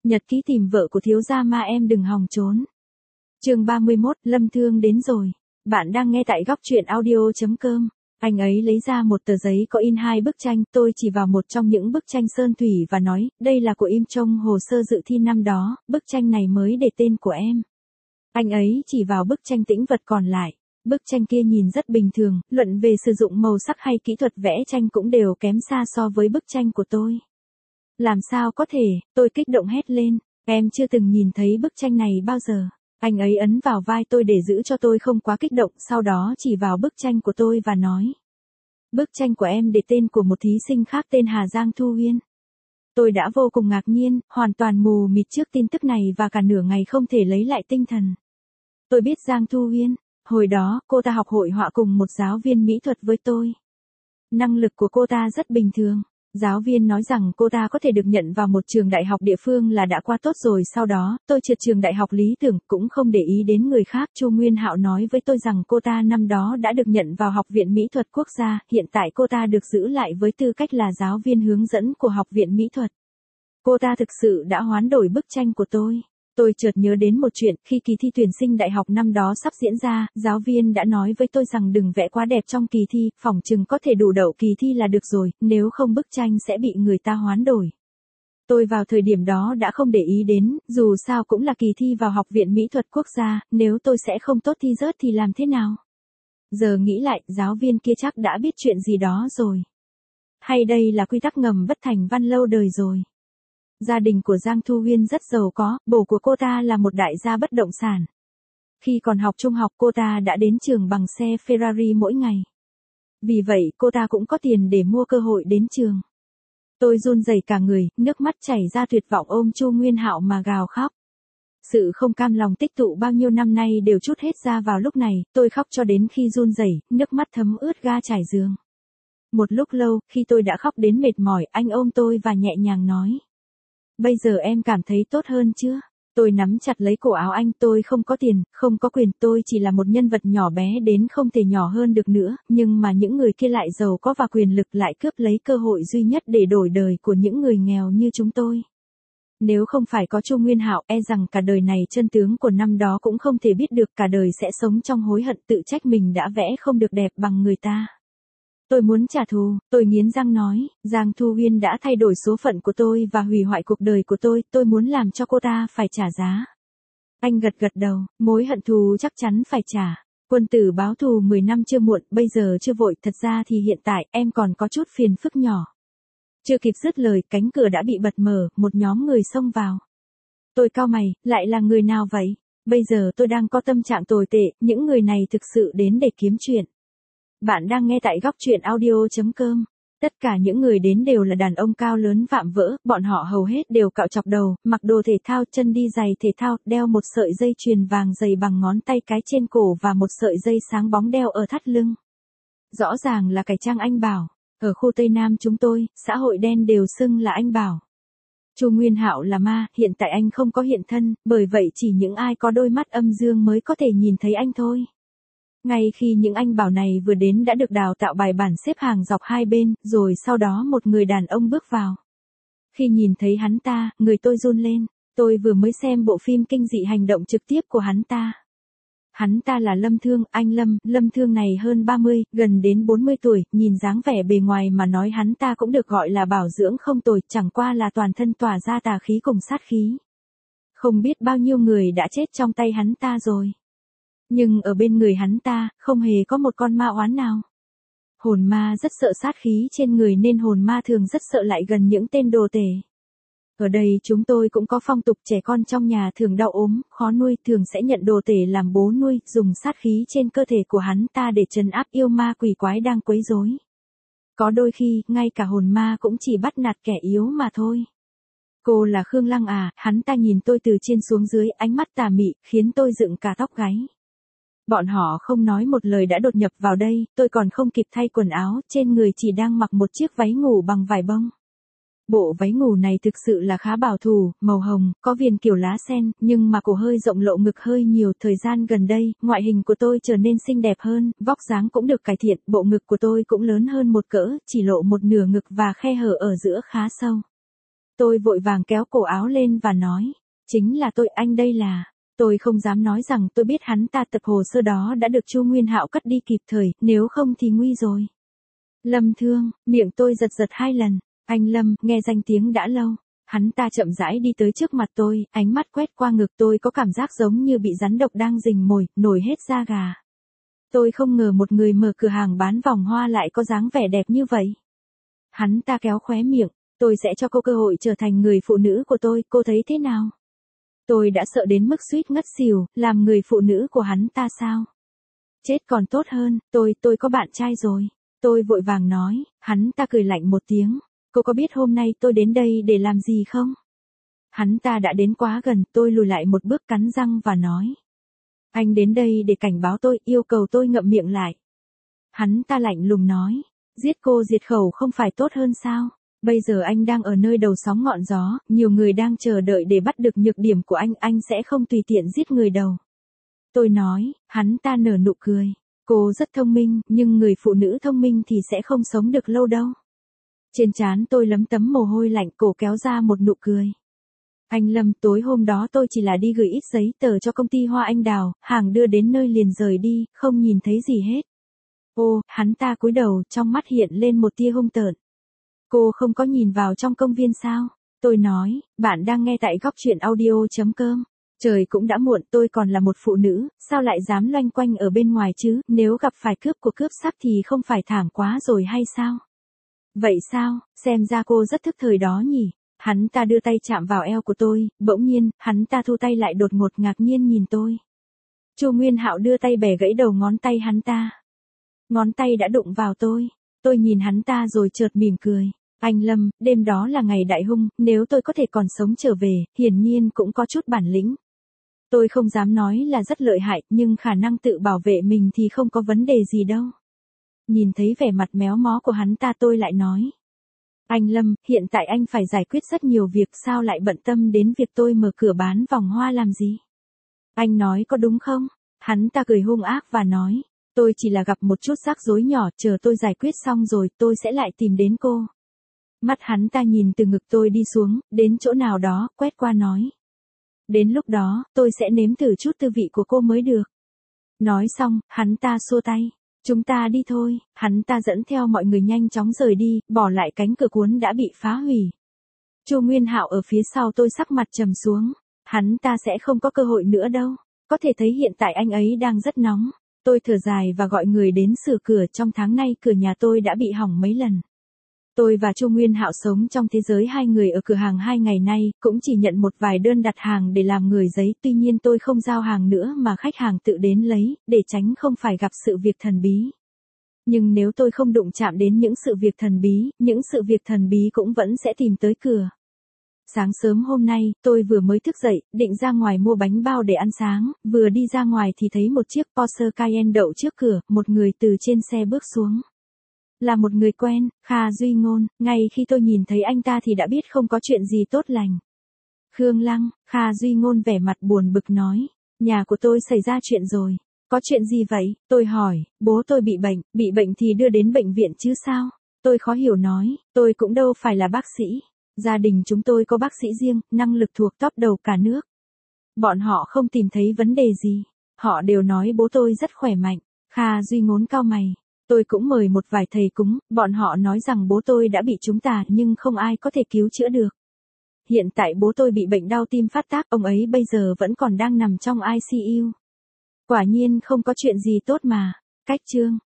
Nhật ký tìm vợ của thiếu gia ma em đừng hòng trốn. Chương 31, Lâm Thương đến rồi. Bạn đang nghe tại góc truyện audio.com. Anh ấy lấy ra một tờ giấy có in 2 bức tranh, tôi chỉ vào một trong những bức tranh sơn thủy và nói, đây là của im trong hồ sơ dự thi năm đó, bức tranh này mới để tên của em. Anh ấy chỉ vào bức tranh tĩnh vật còn lại. Bức tranh kia nhìn rất bình thường, luận về sử dụng màu sắc hay kỹ thuật vẽ tranh cũng đều kém xa so với bức tranh của tôi. Làm sao có thể, tôi kích động hét lên, em chưa từng nhìn thấy bức tranh này bao giờ. Anh ấy ấn vào vai tôi để giữ cho tôi không quá kích động, sau đó chỉ vào bức tranh của tôi và nói. Bức tranh của em để tên của một thí sinh khác tên Hà Giang Thu Huyên. Tôi đã vô cùng ngạc nhiên, hoàn toàn mù mịt trước tin tức này và cả nửa ngày không thể lấy lại tinh thần. Tôi biết Giang Thu Huyên, hồi đó cô ta học hội họa cùng một giáo viên mỹ thuật với tôi. Năng lực của cô ta rất bình thường. Giáo viên nói rằng cô ta có thể được nhận vào một trường đại học địa phương là đã quá tốt rồi. Sau đó, tôi trượt trường đại học lý tưởng, cũng không để ý đến người khác. Chu Nguyên Hạo nói với tôi rằng cô ta năm đó đã được nhận vào Học viện Mỹ thuật Quốc gia, hiện tại cô ta được giữ lại với tư cách là giáo viên hướng dẫn của Học viện Mỹ thuật. Cô ta thực sự đã hoán đổi bức tranh của tôi. Tôi chợt nhớ đến một chuyện, khi kỳ thi tuyển sinh đại học năm đó sắp diễn ra, giáo viên đã nói với tôi rằng đừng vẽ quá đẹp trong kỳ thi, phỏng chừng có thể đủ đậu kỳ thi là được rồi, nếu không bức tranh sẽ bị người ta hoán đổi. Tôi vào thời điểm đó đã không để ý đến, dù sao cũng là kỳ thi vào Học viện Mỹ thuật Quốc gia, nếu tôi sẽ không tốt thi rớt thì làm thế nào? Giờ nghĩ lại, giáo viên kia chắc đã biết chuyện gì đó rồi. Hay đây là quy tắc ngầm bất thành văn lâu đời rồi. Gia đình của Giang Thu Huyên rất giàu có, bố của cô ta là một đại gia bất động sản. Khi còn học trung học cô ta đã đến trường bằng xe Ferrari mỗi ngày. Vì vậy cô ta cũng có tiền để mua cơ hội đến trường. Tôi run rẩy cả người, nước mắt chảy ra tuyệt vọng ôm Chu Nguyên Hạo mà gào khóc. Sự không cam lòng tích tụ bao nhiêu năm nay đều trút hết ra vào lúc này, tôi khóc cho đến khi run rẩy, nước mắt thấm ướt ga trải giường. Một lúc lâu, khi tôi đã khóc đến mệt mỏi, anh ôm tôi và nhẹ nhàng nói. Bây giờ em cảm thấy tốt hơn chưa? Tôi nắm chặt lấy cổ áo anh, tôi không có tiền, không có quyền, tôi chỉ là một nhân vật nhỏ bé đến không thể nhỏ hơn được nữa, nhưng mà những người kia lại giàu có và quyền lực lại cướp lấy cơ hội duy nhất để đổi đời của những người nghèo như chúng tôi. Nếu không phải có Chu Nguyên Hạo, e rằng cả đời này chân tướng của năm đó cũng không thể biết được, cả đời sẽ sống trong hối hận tự trách mình đã vẽ không được đẹp bằng người ta. Tôi muốn trả thù, tôi nghiến răng nói, Giang Thu Huyên đã thay đổi số phận của tôi và hủy hoại cuộc đời của tôi muốn làm cho cô ta phải trả giá. Anh gật gật đầu, mối hận thù chắc chắn phải trả. Quân tử báo thù 10 năm chưa muộn, bây giờ chưa vội, thật ra thì hiện tại em còn có chút phiền phức nhỏ. Chưa kịp dứt lời, cánh cửa đã bị bật mở, một nhóm người xông vào. Tôi cau mày, lại là người nào vậy? Bây giờ tôi đang có tâm trạng tồi tệ, những người này thực sự đến để kiếm chuyện. Bạn đang nghe tại góc truyện audio.com. Tất cả những người đến đều là đàn ông cao lớn vạm vỡ, bọn họ hầu hết đều cạo chọc đầu, mặc đồ thể thao, chân đi giày thể thao, đeo một sợi dây chuyền vàng dày bằng ngón tay cái trên cổ và một sợi dây sáng bóng đeo ở thắt lưng. Rõ ràng là cải trang anh Bảo. Ở khu Tây Nam chúng tôi, xã hội đen đều xưng là anh Bảo. Chu Nguyên Hạo là ma, hiện tại anh không có hiện thân, bởi vậy chỉ những ai có đôi mắt âm dương mới có thể nhìn thấy anh thôi. Ngay khi những anh Bảo này vừa đến đã được đào tạo bài bản xếp hàng dọc hai bên, rồi sau đó một người đàn ông bước vào. Khi nhìn thấy hắn ta, người tôi run lên, tôi vừa mới xem bộ phim kinh dị hành động trực tiếp của hắn ta. Hắn ta là Lâm Thương, anh Lâm Thương này hơn 30, gần đến 40 tuổi, nhìn dáng vẻ bề ngoài mà nói hắn ta cũng được gọi là bảo dưỡng không tồi, chẳng qua là toàn thân tỏa ra tà khí cùng sát khí. Không biết bao nhiêu người đã chết trong tay hắn ta rồi. Nhưng ở bên người hắn ta, không hề có một con ma oán nào. Hồn ma rất sợ sát khí trên người nên hồn ma thường rất sợ lại gần những tên đồ tể. Ở đây chúng tôi cũng có phong tục trẻ con trong nhà thường đau ốm, khó nuôi, thường sẽ nhận đồ tể làm bố nuôi, dùng sát khí trên cơ thể của hắn ta để trấn áp yêu ma quỷ quái đang quấy rối. Có đôi khi, ngay cả hồn ma cũng chỉ bắt nạt kẻ yếu mà thôi. Cô là Khương Lăng à? Hắn ta nhìn tôi từ trên xuống dưới, ánh mắt tà mị, khiến tôi dựng cả tóc gáy. Bọn họ không nói một lời đã đột nhập vào đây, tôi còn không kịp thay quần áo, trên người chỉ đang mặc một chiếc váy ngủ bằng vải bông. Bộ váy ngủ này thực sự là khá bảo thủ, màu hồng, có viền kiểu lá sen, nhưng mà cổ hơi rộng lộ ngực hơi nhiều. Thời gian gần đây, ngoại hình của tôi trở nên xinh đẹp hơn, vóc dáng cũng được cải thiện, bộ ngực của tôi cũng lớn hơn một cỡ, chỉ lộ một nửa ngực và khe hở ở giữa khá sâu. Tôi vội vàng kéo cổ áo lên và nói, chính là tôi, anh đây là. Tôi không dám nói rằng tôi biết hắn ta, tập hồ sơ đó đã được Chu Nguyên Hạo cất đi kịp thời, nếu không thì nguy rồi. Lâm Thương, miệng tôi giật giật 2 lần, anh Lâm, nghe danh tiếng đã lâu. Hắn ta chậm rãi đi tới trước mặt tôi, ánh mắt quét qua ngực tôi, có cảm giác giống như bị rắn độc đang rình mồi, nổi hết da gà. Tôi không ngờ một người mở cửa hàng bán vòng hoa lại có dáng vẻ đẹp như vậy. Hắn ta kéo khóe miệng, tôi sẽ cho cô cơ hội trở thành người phụ nữ của tôi, cô thấy thế nào? Tôi đã sợ đến mức suýt ngất xỉu, làm người phụ nữ của hắn ta sao? Chết còn tốt hơn, tôi có bạn trai rồi. Tôi vội vàng nói, hắn ta cười lạnh một tiếng. Cô có biết hôm nay tôi đến đây để làm gì không? Hắn ta đã đến quá gần, tôi lùi lại một bước cắn răng và nói. Anh đến đây để cảnh báo tôi, yêu cầu tôi ngậm miệng lại. Hắn ta lạnh lùng nói, giết cô diệt khẩu không phải tốt hơn sao? Bây giờ anh đang ở nơi đầu sóng ngọn gió, nhiều người đang chờ đợi để bắt được nhược điểm của anh sẽ không tùy tiện giết người đầu. Tôi nói, hắn ta nở nụ cười. Cô rất thông minh, nhưng người phụ nữ thông minh thì sẽ không sống được lâu đâu. Trên trán tôi lấm tấm mồ hôi lạnh, cổ kéo ra một nụ cười. Anh Lâm, tối hôm đó tôi chỉ là đi gửi ít giấy tờ cho công ty Hoa Anh Đào, hàng đưa đến nơi liền rời đi, không nhìn thấy gì hết. Ô, hắn ta cúi đầu, trong mắt hiện lên một tia hung tợn. Cô không có nhìn vào trong công viên sao? Tôi nói, bạn đang nghe tại góc truyện audio.com. Trời cũng đã muộn, tôi còn là một phụ nữ, sao lại dám loanh quanh ở bên ngoài chứ, nếu gặp phải cướp của cướp sắc thì không phải thảm quá rồi hay sao? Vậy sao, xem ra cô rất thức thời đó nhỉ? Hắn ta đưa tay chạm vào eo của tôi, bỗng nhiên, hắn ta thu tay lại đột ngột ngạc nhiên nhìn tôi. Chu Nguyên Hạo đưa tay bẻ gãy đầu ngón tay hắn ta. Ngón tay đã đụng vào tôi nhìn hắn ta rồi chợt mỉm cười. Anh Lâm, đêm đó là ngày đại hung, nếu tôi có thể còn sống trở về, hiển nhiên cũng có chút bản lĩnh. Tôi không dám nói là rất lợi hại, nhưng khả năng tự bảo vệ mình thì không có vấn đề gì đâu. Nhìn thấy vẻ mặt méo mó của hắn ta tôi lại nói. Anh Lâm, hiện tại anh phải giải quyết rất nhiều việc, sao lại bận tâm đến việc tôi mở cửa bán vòng hoa làm gì? Anh nói có đúng không? Hắn ta cười hung ác và nói. Tôi chỉ là gặp một chút rắc rối nhỏ, chờ tôi giải quyết xong rồi tôi sẽ lại tìm đến cô. Mắt hắn ta nhìn từ ngực tôi đi xuống, đến chỗ nào đó, quét qua nói. Đến lúc đó, tôi sẽ nếm thử chút tư vị của cô mới được. Nói xong, hắn ta xua tay. Chúng ta đi thôi, hắn ta dẫn theo mọi người nhanh chóng rời đi, bỏ lại cánh cửa cuốn đã bị phá hủy. Chu Nguyên Hạo ở phía sau tôi sắc mặt trầm xuống. Hắn ta sẽ không có cơ hội nữa đâu. Có thể thấy hiện tại anh ấy đang rất nóng. Tôi thở dài và gọi người đến sửa cửa, trong tháng nay cửa nhà tôi đã bị hỏng mấy lần. Tôi và Chu Nguyên Hạo sống trong thế giới hai người ở cửa hàng 2 ngày nay, cũng chỉ nhận một vài đơn đặt hàng để làm người giấy, tuy nhiên tôi không giao hàng nữa mà khách hàng tự đến lấy, để tránh không phải gặp sự việc thần bí. Nhưng nếu tôi không đụng chạm đến những sự việc thần bí, những sự việc thần bí cũng vẫn sẽ tìm tới cửa. Sáng sớm hôm nay, tôi vừa mới thức dậy, định ra ngoài mua bánh bao để ăn sáng, vừa đi ra ngoài thì thấy một chiếc Porsche Cayenne đậu trước cửa, một người từ trên xe bước xuống. Là một người quen, Kha Duy Ngôn, ngay khi tôi nhìn thấy anh ta thì đã biết không có chuyện gì tốt lành. Khương Lăng, Kha Duy Ngôn vẻ mặt buồn bực nói, nhà của tôi xảy ra chuyện rồi. Có chuyện gì vậy? Tôi hỏi, bố tôi bị bệnh thì đưa đến bệnh viện chứ sao? Tôi khó hiểu nói, tôi cũng đâu phải là bác sĩ. Gia đình chúng tôi có bác sĩ riêng, năng lực thuộc top đầu cả nước. Bọn họ không tìm thấy vấn đề gì. Họ đều nói bố tôi rất khỏe mạnh. Kha Duy Ngôn cau mày. Tôi cũng mời một vài thầy cúng, bọn họ nói rằng bố tôi đã bị trúng tà nhưng không ai có thể cứu chữa được. Hiện tại bố tôi bị bệnh đau tim phát tác, ông ấy bây giờ vẫn còn đang nằm trong ICU. Quả nhiên không có chuyện gì tốt mà. Cách chương